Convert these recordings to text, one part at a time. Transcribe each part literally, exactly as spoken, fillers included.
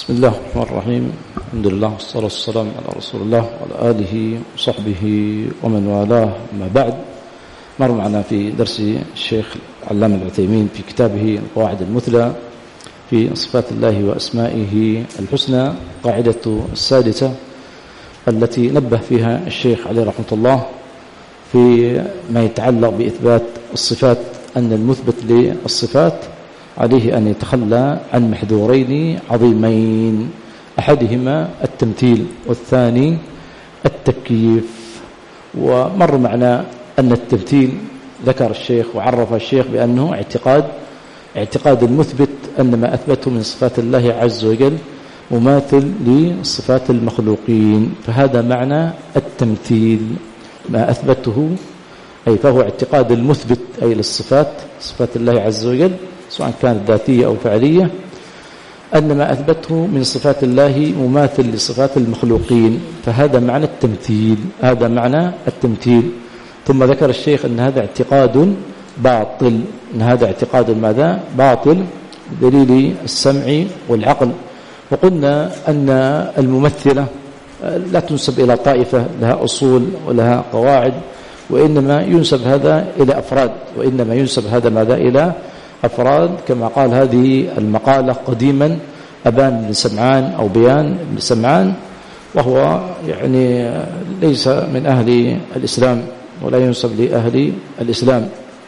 بسم الله الرحمن الرحيم. الحمد لله والصلاة والسلام على رسول الله وعلى آله وصحبه ومن والاه. ما بعد، مر معنا في درس الشيخ العلامة العثيمين في كتابه القواعد المثلى في صفات الله وأسمائه الحسنى، قاعدة السادسة التي نبه فيها الشيخ عليه رحمة الله في ما يتعلق بإثبات الصفات، أن المثبت للصفات عليه أن يتخلى عن محذورين عظيمين، أحدهما التمثيل والثاني التكييف. ومر معنا أن التمثيل ذكر الشيخ وعرف الشيخ بأنه اعتقاد اعتقاد المثبت أن ما أثبته من صفات الله عز وجل مماثل لصفات المخلوقين، فهذا معنى التمثيل، ما أثبته أي فهو اعتقاد المثبت أي للصفات، صفات الله عز وجل سواء كانت ذاتية أو فعلية، أن ما أثبته من صفات الله مماثل لصفات المخلوقين، فهذا معنى التمثيل، هذا معنى التمثيل. ثم ذكر الشيخ أن هذا اعتقاد باطل، أن هذا اعتقاد ماذا؟ باطل، بدليل السمع والعقل. وقلنا أن الممثلة لا تنسب إلى طائفة لها أصول ولها قواعد، وإنما ينسب هذا إلى أفراد، وإنما ينسب هذا ماذا؟ إلى أفراد، كما قال هذه المقالة قديما أبان بن سمعان أو بيان بن سمعان، وهو يعني ليس من أهل الإسلام ولا ينسب لأهل الإسلام.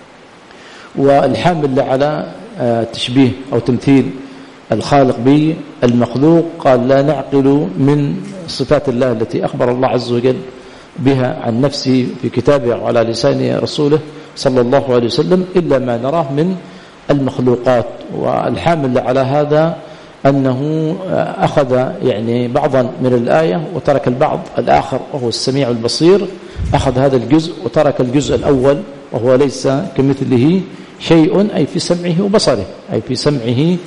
والحامل على تشبيه أو تمثيل الخالق بالمخلوق قال: لا نعقل من صفات الله التي أخبر الله عز وجل بها عن نفسه في كتابه وعلى لسان رسوله صلى الله عليه وسلم إلا ما نراه من المخلوقات. والحامل على هذا أنه أخذ يعني بعضا من الآية وترك البعض الآخر، وهو السميع البصير، أخذ هذا الجزء وترك الجزء الأول، وهو ليس كمثله شيء، أي في سمعه وبصره، أي في سمعه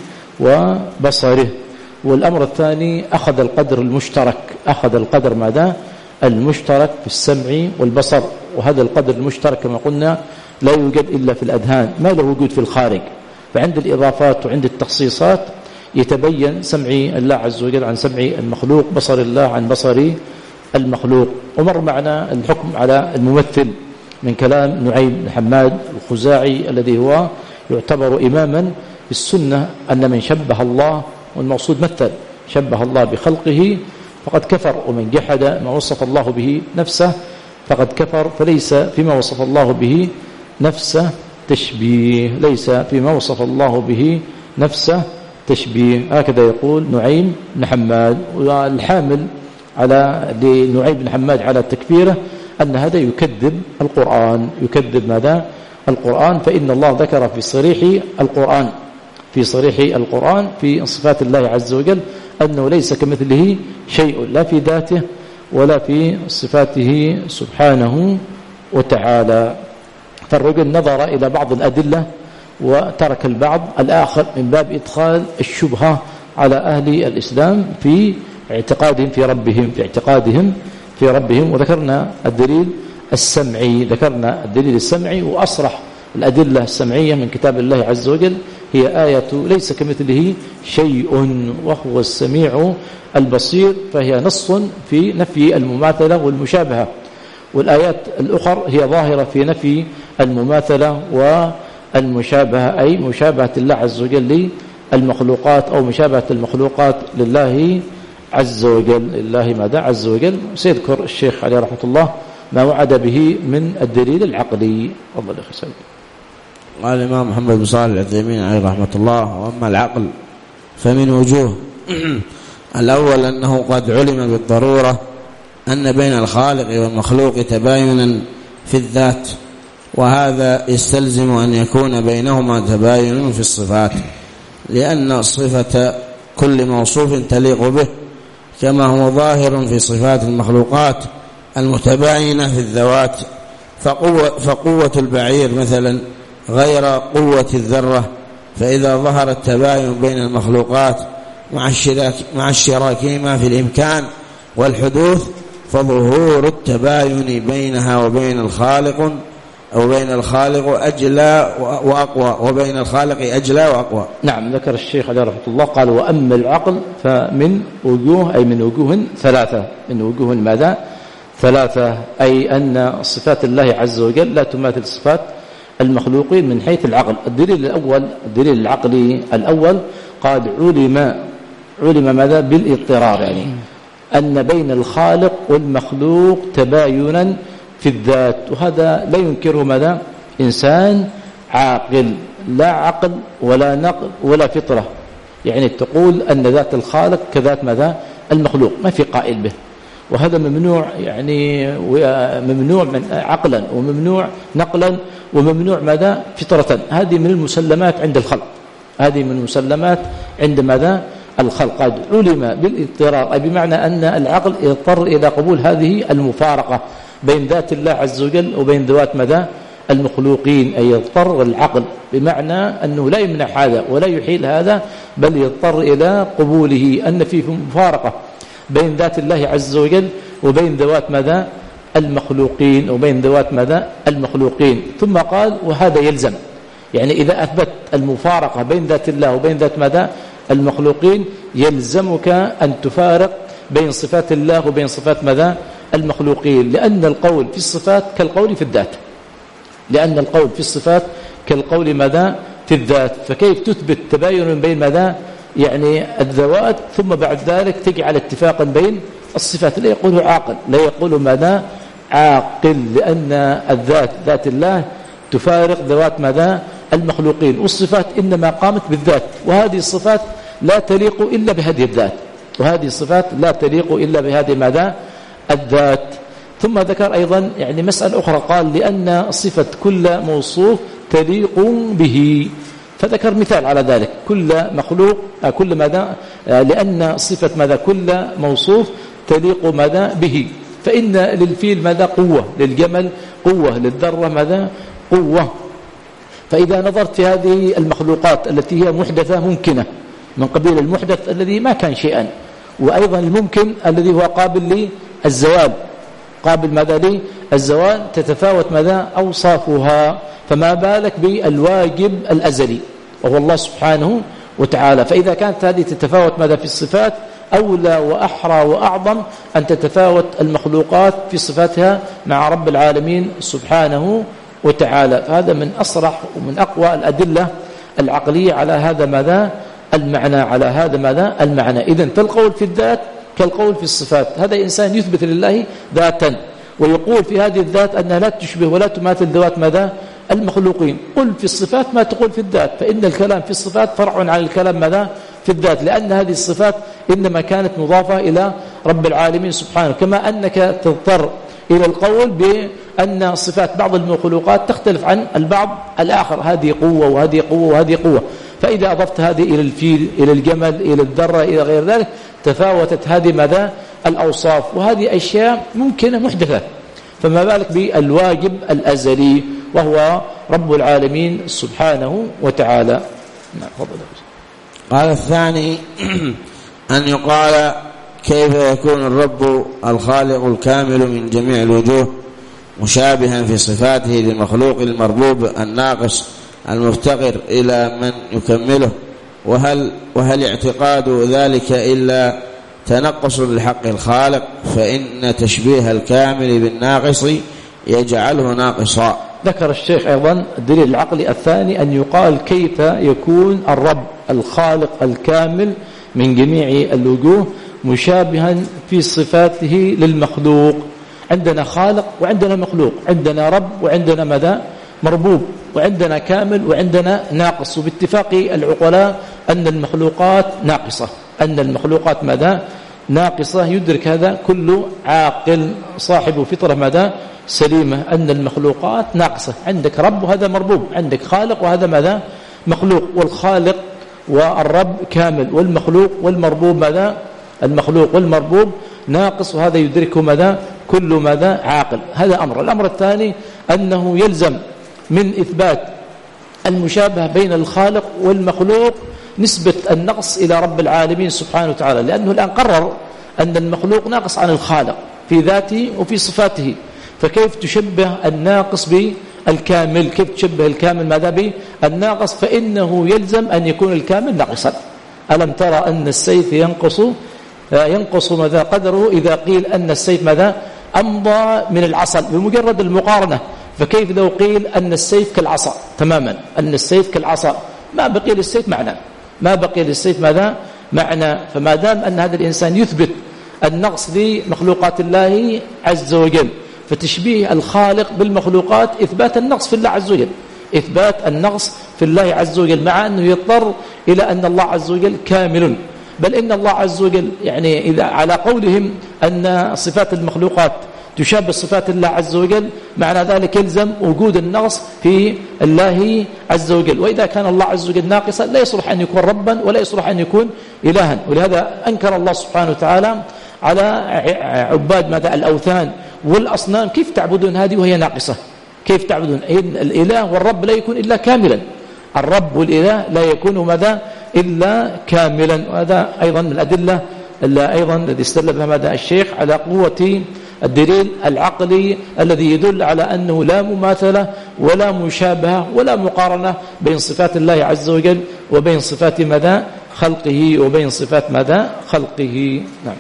وبصره. والأمر الثاني أخذ القدر المشترك، أخذ القدر ماذا؟ المشترك في السمع والبصر، وهذا القدر المشترك كما قلنا لا يوجد إلا في الأذهان، ما له وجود في الخارج. فعند الإضافات وعند التخصيصات يتبين سمع الله عز وجل عن سمع المخلوق، بصر الله عن بصر المخلوق. ومر معنا الحكم على الممثل من كلام نعيم بن حماد الخزاعي الذي هو يعتبر إماما في السنة، أن من شبه الله، والمقصود مثل، شبه الله بخلقه فقد كفر، ومن جحد ما وصف الله به نفسه فقد كفر، فليس فيما وصف الله به نفسه تشبيه، ليس فيما وصف الله به نفسه تشبيه، هكذا يقول نعيم بن حماد. والحامل على لنعيم بن حماد على تكفيره أن هذا يكذب القرآن، يكذب ماذا؟ القرآن، فإن الله ذكر في صريح القرآن في صريح القرآن في صفات الله عز وجل أنه ليس كمثله شيء، لا في ذاته ولا في صفاته سبحانه وتعالى. فالرجل نظر إلى بعض الأدلة وترك البعض الآخر من باب إدخال الشبهة على أهل الإسلام في اعتقادهم في ربهم في اعتقادهم في ربهم. وذكرنا الدليل السمعي، ذكرنا الدليل السمعي وأصرح الأدلة السمعية من كتاب الله عز وجل هي آية ليس كمثله شيء وهو السميع البصير، فهي نص في نفي المماثلة والمشابهة. والآيات الأخرى هي ظاهرة في نفي المماثلة والمشابهة، أي مشابهة الله عز وجل للمخلوقات أو مشابهة المخلوقات لله عز وجل، لله ماذا؟ عز وجل. سيذكر الشيخ عليه رحمة الله ما وعد به من الدليل العقلي. الله يخسر. قال الإمام محمد بن صالح العثيمين عليه رحمة الله: وأما العقل فمن وجوه. الأول أنه قد علم بالضرورة أن بين الخالق والمخلوق تباينا في الذات، وهذا يستلزم أن يكون بينهما تباين في الصفات، لأن صفة كل موصوف تليق به، كما هو ظاهر في صفات المخلوقات المتباينة في الذوات. فقوة, فقوة البعير مثلا غير قوة الذرة، فإذا ظهر التباين بين المخلوقات مع الشراك مع اشتراكهما في الإمكان والحدوث، فظهور التباين بينها وبين الخالق وبين الخالق أجلى وأقوى وبين الخالق أجلى وأقوى. نعم، ذكر الشيخ عليه رحمة الله قال: وأما العقل فمن وجوه، أي من وجوه ثلاثة، من وجوه ماذا؟ ثلاثة، أي أن صفات الله عز وجل لا تماثل صفات المخلوقين من حيث العقل. الدليل الأول، الدليل العقلي الأول قال: علم علم ماذا؟ بالاضطرار، يعني أن بين الخالق والمخلوق تباينا في الذات، وهذا لا ينكره ماذا؟ إنسان عاقل، لا عقل ولا نقل ولا فطرة، يعني تقول أن ذات الخالق كذات ماذا؟ المخلوق، ما في قائل به، وهذا ممنوع، يعني ممنوع من عقلا وممنوع نقلا وممنوع ماذا؟ فطرة. هذه من المسلمات عند الخلق، هذه من المسلمات عند ماذا؟ الخلق. قد علم بالاضطرار، أي بمعنى أن العقل يضطر إلى قبول هذه المفارقة بين ذات الله عز وجل وبين ذوات ماذا؟ المخلوقين، أي يضطر العقل، بمعنى أنه لا يمنع هذا ولا يحيل هذا، بل يضطر إلى قبوله أن في مفارقة بين ذات الله عز وجل وبين ذوات ماذا؟ المخلوقين، وبين ذوات ماذا؟ المخلوقين. ثم قال: وهذا يلزم، يعني إذا أثبت المفارقة بين ذات الله وبين ذات ماذا؟ المخلوقين، يلزمك أن تفارق بين صفات الله وبين صفات ماذا؟ المخلوقين، لأن القول في الصفات كالقول في الذات، لأن القول في الصفات كالقول ماذا؟ في الذات. فكيف تثبت تباين بين ماذا؟ يعني الذوات، ثم بعد ذلك تجعل اتفاقا بين الصفات؟ لا يقوله عاقل، لا يقوله ماذا؟ عاقل، لأن الذات ذات الله تفارق ذوات ماذا؟ المخلوقين، والصفات إنما قامت بالذات، وهذه الصفات لا تليق إلا بهذه الذات، وهذه الصفات لا تليق إلا بهذه ماذا؟ الذات. ثم ذكر أيضا يعني مسألة أخرى، قال: لأن صفة كل موصوف تليق به، فذكر مثال على ذلك: كل مخلوق كل ماذا؟ لأن صفة ماذا؟ كل موصوف تليق ماذا؟ به، فإن للفيل ماذا؟ قوة، للجمل قوة، للذرة ماذا؟ قوة. فإذا نظرت في هذه المخلوقات التي هي محدثة ممكنة، من قبيل المحدث الذي ما كان شيئا، وأيضا الممكن الذي هو قابل للزوال، قابل ماذا؟ للزوال، تتفاوت ماذا؟ أوصافها، فما بالك بالواجب الأزلي وهو الله سبحانه وتعالى. فإذا كانت هذه تتفاوت ماذا؟ في الصفات، أولى وأحرى وأعظم أن تتفاوت المخلوقات في صفاتها مع رب العالمين سبحانه وتعالى. فهذا من أصرح ومن أقوى الأدلة العقلية على هذا ماذا؟ المعنى، على هذا ماذا؟ المعنى. إذن فالقول في الذات كالقول في الصفات، هذا إنسان يثبت لله ذاتا ويقول في هذه الذات أنها لا تشبه ولا تماثل ذوات ماذا؟ المخلوقين. قل في الصفات ما تقول في الذات، فإن الكلام في الصفات فرع عن الكلام ماذا؟ في الذات، لأن هذه الصفات إنما كانت مضافة إلى رب العالمين سبحانه، كما أنك تضطر إلى القول بأن صفات بعض المخلوقات تختلف عن البعض الآخر، هذه قوة وهذه قوة وهذه قوة، فإذا أضفت هذه إلى الفيل، إلى الجمل، إلى الذرة، إلى غير ذلك، تفاوتت هذه ماذا؟ الأوصاف، وهذه أشياء ممكنة محدثة، فما بالك بالواجب الأزلي وهو رب العالمين سبحانه وتعالى. نعم، فضل. قال الثاني: أن يقال: كيف يكون الرب الخالق الكامل من جميع الوجوه مشابها في صفاته للمخلوق المربوب الناقص المفتقر إلى من يكمله؟ وهل, وهل اعتقاد ذلك إلا تنقص لحق الخالق؟ فإن تشبيه الكامل بالناقص يجعله ناقصا. ذكر الشيخ أيضا الدليل العقلي الثاني، أن يقال: كيف يكون الرب الخالق الكامل من جميع الوجوه مشابها في صفاته للمخلوق؟ عندنا خالق وعندنا مخلوق، عندنا رب وعندنا ماذا؟ مربوب، وعندنا كامل وعندنا ناقص، وباتفاق العقلاء أن المخلوقات ناقصة، أن المخلوقات ماذا؟ ناقصة. يدرك هذا كل عاقل صاحب فطرة ماذا؟ سليمة، أن المخلوقات ناقصة. عندك رب وهذا مربوب، عندك خالق وهذا ماذا؟ مخلوق، والخالق والرب كامل، والمخلوق والمربوب ماذا؟ المخلوق والمربوب ناقص، وهذا يدركه ماذا؟ كل ماذا؟ عاقل. هذا أمر. الأمر الثاني أنه يلزم من إثبات المشابهة بين الخالق والمخلوق نسبة النقص إلى رب العالمين سبحانه وتعالى، لأنه الآن قرر أن المخلوق ناقص عن الخالق في ذاته وفي صفاته، فكيف تشبه الناقص الكامل، كيف تشبه الكامل ماذا بالناقص؟ فإنه يلزم أن يكون الكامل ناقصا. ألم ترى أن السيف ينقص ينقص ماذا قدره إذا قيل أن السيف ماذا أمضى من العصا بمجرد المقارنة؟ فكيف لو قيل أن السيف كالعصا تماما، أن السيف كالعصا، ما بقي للسيف معنى، ما بقي للسيف ماذا معنى. فما دام أن هذا الإنسان يثبت النقص لمخلوقات الله عز وجل، فتشبيه الخالق بالمخلوقات إثبات النقص في الله عز وجل، إثبات النقص في الله عز وجل، مع أنه يضطر إلى أن الله عز وجل كامل. بل إن الله عز وجل يعني إذا على قولهم أن صفات المخلوقات تشابه صفات الله عز وجل، معنى ذلك يلزم وجود النقص في الله عز وجل. وإذا كان الله عز وجل ناقصا لا يصلح أن يكون ربا ولا يصلح أن يكون إلها. ولهذا أنكر الله سبحانه وتعالى على عباد ماذا الأوثان والأصنام، كيف تعبدون هذه وهي ناقصة؟ كيف تعبدون الإله والرب لا يكون إلا كاملا، الرب والإله لا يكون ماذا إلا كاملا. وهذا أيضا من الأدلة أيضا الذي استدل بها ماذا الشيخ على قوة الدليل العقلي الذي يدل على أنه لا مماثلة ولا مشابهة ولا مقارنة بين صفات الله عز وجل وبين صفات ماذا خلقه وبين صفات ماذا خلقه. نعم.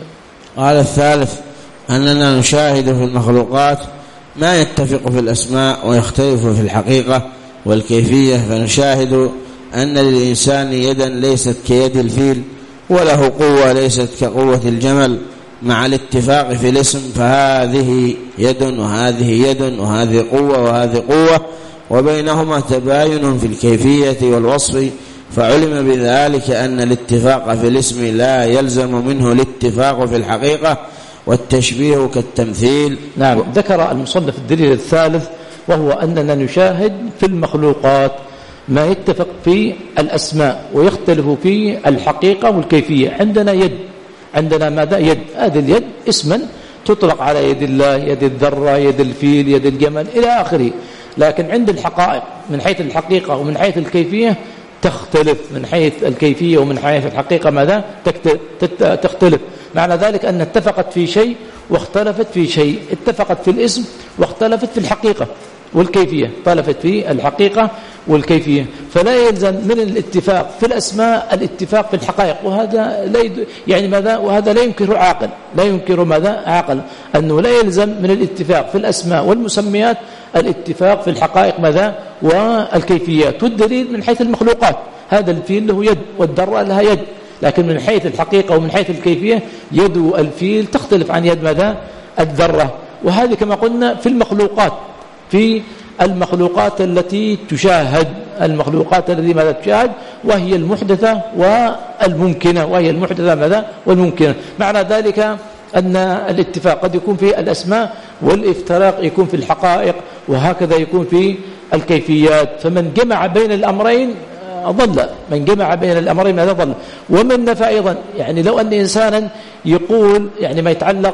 قال الثالث أننا نشاهد في المخلوقات ما يتفق في الأسماء ويختلف في الحقيقة والكيفية، فنشاهد أن للإنسان يدا ليست كيد الفيل، وله قوة ليست كقوة الجمل، مع الاتفاق في الاسم، فهذه يد وهذه يد وهذه قوة وهذه قوة، وبينهما تباين في الكيفية والوصف، فعلم بذلك أن الاتفاق في الاسم لا يلزم منه الاتفاق في الحقيقة، والتشبيه كالتمثيل. نعم. ذكر المصنف الدليل الثالث، وهو أننا نشاهد في المخلوقات ما يتفق في الأسماء ويختلف في الحقيقة والكيفية. عندنا يد، عندنا ماذا يد، هذه اليد اسما تطلق على يد الله، يد الذرة، يد الفيل، يد الجمل إلى آخره، لكن عند الحقائق من حيث الحقيقة ومن حيث الكيفية تختلف، من حيث الكيفية ومن حيث الحقيقة ماذا تختلف. معنى ذلك أن اتفقت في شيء واختلفت في شيء، اتفقت في الاسم واختلفت في الحقيقة والكيفية، اختلفت في الحقيقة والكيفية. فلا يلزم من الاتفاق في الأسماء الاتفاق في الحقائق، وهذا لا يد... يعني ماذا وهذا لا ينكر عاقل، لا ينكر ماذا عاقل أنه لا يلزم من الاتفاق في الأسماء والمسميات الاتفاق في الحقائق ماذا والكيفيات. والدليل من حيث المخلوقات، هذا الفيل له يد والذرة لها يد، لكن من حيث الحقيقة ومن حيث الكيفية يد الفيل تختلف عن يد ماذا الذرة. وهذه كما قلنا في المخلوقات، في المخلوقات التي تشاهد، المخلوقات التي ماذا تشاهد وهي المحدثة والممكنة، وهي المحدثة ماذا والممكنة. معنى ذلك أن الاتفاق قد يكون في الأسماء والافتراق يكون في الحقائق، وهكذا يكون في الكيفيات. فمن جمع بين الأمرين ضل، من جمع بين الأمرين ماذا ضل. ومن نفى أيضا، يعني لو أن إنسانا يقول يعني ما يتعلق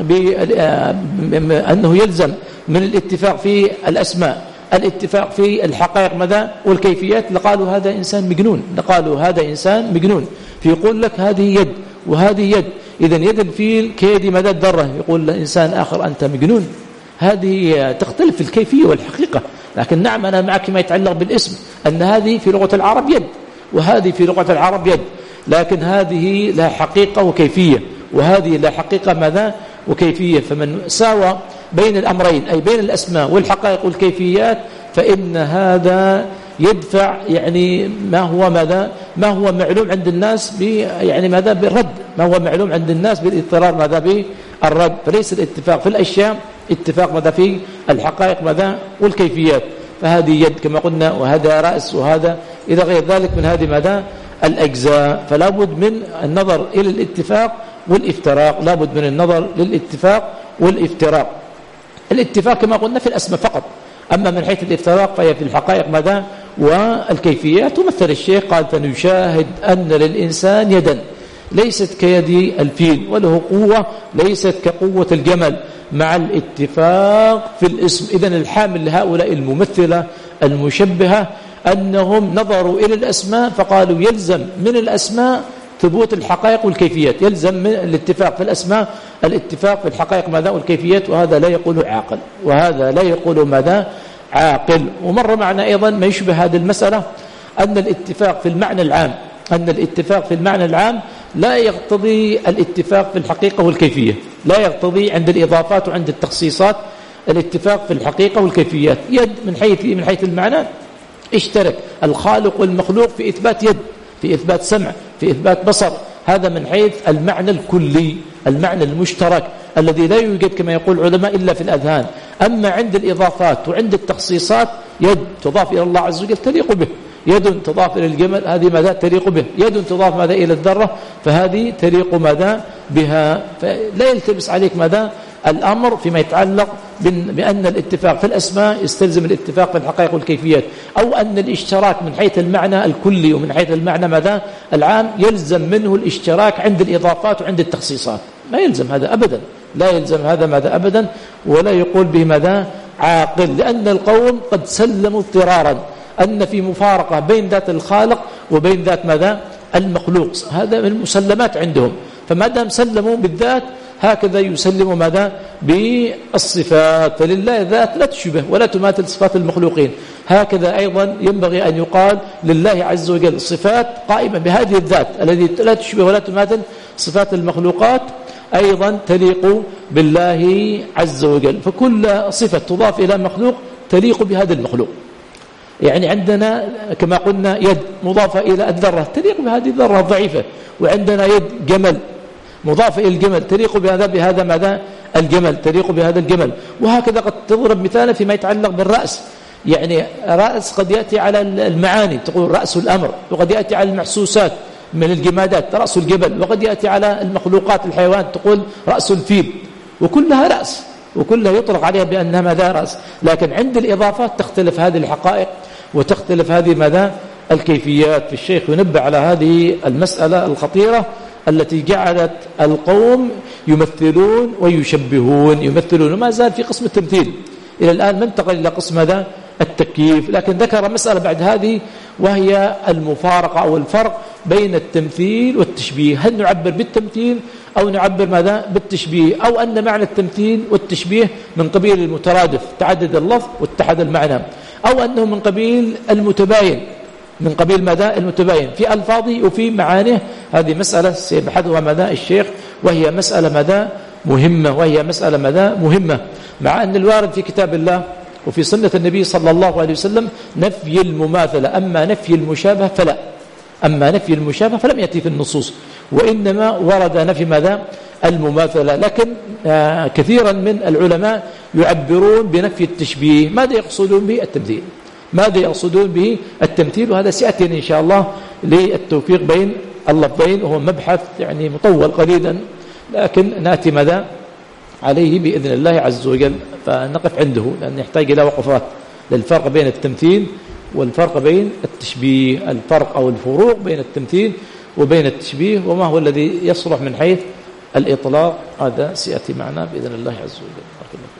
بأنه يلزم من الاتفاق في الأسماء الاتفاق في الحقائق ماذا والكيفيات، لقالوا هذا إنسان مجنون، لقالوا هذا إنسان مجنون. فيقول لك هذه يد وهذه يد، إذن يد الفيل كيد مدى الذرة، يقول لإنسان آخر أنت مجنون. هذه تختلف في الكيفية والحقيقة. لكن نعم أنا معك ما يتعلق بالاسم، أن هذه في لغة العرب يد وهذه في لغة العرب يد، لكن هذه لا حقيقة وكيفية وهذه لا حقيقة ماذا وكيفية. فمن ساوى بين الأمرين أي بين الأسماء والحقائق والكيفيات فإن هذا يدفع يعني ما هو ماذا ما هو معلوم عند الناس ب يعني ماذا بالرد، ما هو معلوم عند الناس بالاضطرار ماذا بالرد. فليس الاتفاق في الأشياء اتفاق ماذا في الحقائق ماذا والكيفيات. فهذه يد كما قلنا، وهذا رأس، وهذا إذا غير ذلك من هذه ماذا الأجزاء. فلا بد من النظر إلى الاتفاق والافتراق، لا بد من النظر للاتفاق والافتراق. الاتفاق كما قلنا في الأسماء فقط، أما من حيث الافتراق فهي في الحقائق ماذا والكيفيات. ومثل الشيخ قال فنشاهد أن للإنسان يدا ليست كيد الفيل، وله قوة ليست كقوة الجمل، مع الاتفاق في الاسم. إذن الحامل لهؤلاء الممثلة المشبهة أنهم نظروا إلى الأسماء فقالوا يلزم من الأسماء ثبوت الحقائق والكيفيات، يلزم من الاتفاق في الأسماء الاتفاق في الحقائق ماذا والكيفيات. وهذا لا يقول عاقل، وهذا لا يقول ماذا عاقل. ومر معنا أيضا ما يشبه هذه المسألة، أن الاتفاق في المعنى العام أن الاتفاق في المعنى العام لا يقتضي الاتفاق في الحقيقة والكيفية، لا يقتضي عند الإضافات وعند التخصيصات الاتفاق في الحقيقة والكيفيات. يد من حيث من حيث المعنى اشترك الخالق والمخلوق في إثبات يد، في إثبات سمع، في إثبات بصر، هذا من حيث المعنى الكلي، المعنى المشترك الذي لا يوجد كما يقول العلماء إلا في الأذهان. أما عند الإضافات وعند التخصيصات يد تضاف إلى الله عز وجل تليق به، يد تضاف إلى الجمل هذه ماذا تليق به، يد تضاف ماذا إلى الذرة فهذه تليق ماذا بها. فلا يلتبس عليك ماذا الأمر فيما يتعلق بأن الاتفاق في الأسماء يستلزم الاتفاق في الحقائق والكيفيات، أو أن الاشتراك من حيث المعنى الكلي ومن حيث المعنى ماذا العام يلزم منه الاشتراك عند الإضافات وعند التخصيصات. ما يلزم هذا أبدا، لا يلزم هذا ماذا أبدا، ولا يقول به ماذا عاقل، لأن القوم قد سلموا اضطرارا أن في مفارقة بين ذات الخالق وبين ذات ماذا المخلوق، هذا من المسلمات عندهم. فما دام سلموا بالذات هكذا يسلموا ماذا بالصفات، فلله ذات لا تشبه ولا تماثل صفات المخلوقين. هكذا أيضا ينبغي أن يقال لله عز وجل صفات قائمة بهذه الذات التي لا تشبه ولا تماثل صفات المخلوقات، أيضا تليق بالله عز وجل. فكل صفة تضاف إلى مخلوق تليق بهذا المخلوق. يعني عندنا كما قلنا يد مضافة إلى الذرة تليق بهذه الذرة الضعيفة، وعندنا يد جمل مضافة إلى الجمل تليق بهذا بهذا ماذا الجمل تليق بهذا الجمل. وهكذا قد تضرب مثالا فيما يتعلق بالرأس، يعني رأس قد يأتي على المعاني تقول رأس الأمر، وقد يأتي على المحسوسات من الجمادات رأس الجبل، وقد يأتي على المخلوقات الحيوان تقول رأس الفيل، وكلها رأس وكلها يطلق عليها بأنها ماذا رأس. لكن عند الإضافات تختلف هذه الحقائق وتختلف هذه ماذا الكيفيات. في الشيخ ينبه على هذه المسألة الخطيرة التي جعلت القوم يمثلون ويشبهون يمثلون، وما زال في قسم التمثيل إلى الآن ما انتقل إلى قسم هذا التكييف. لكن ذكر مسألة بعد هذه وهي المفارقة أو الفرق بين التمثيل والتشبيه، هل نعبر بالتمثيل أو نعبر ماذا بالتشبيه، أو أن معنى التمثيل والتشبيه من قبيل المترادف تعدد اللفظ واتحد المعنى، أو أنه من قبيل المتباين من قبيل ماذا المتباين في ألفاظه وفي معانيه. هذه مسألة سيبحثها ماذا الشيخ، وهي مسألة ماذا مهمة وهي مسألة ماذا مهمة، مع أن الوارد في كتاب الله وفي سنة النبي صلى الله عليه وسلم نفي المماثلة، أما نفي المشابهة فلا أما نفي المشابهة فلم يأتي في النصوص، وإنما ورد نفي ماذا المماثلة. لكن آه كثيرا من العلماء يعبرون بنفي التشبيه. ماذا يقصدون به التمثيل ماذا يقصدون به التمثيل وهذا سيأتي إن شاء الله للتوفيق بين اللفظين، وهو مبحث يعني مطول قليلا، لكن نأتي ماذا عليه بإذن الله عز وجل، فنقف عنده لأن يحتاج إلى وقفات للفرق بين التمثيل والفرق بين التشبيه، الفرق أو الفروق بين التمثيل وبين التشبيه، وما هو الذي يصلح من حيث الإطلاق، هذا سيأتي معنا بإذن الله عز وجل.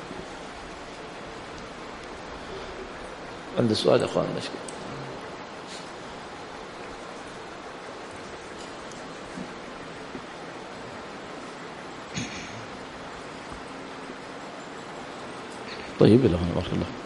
عند السؤال يا أخوان نشكر. طيب الله بارك الله.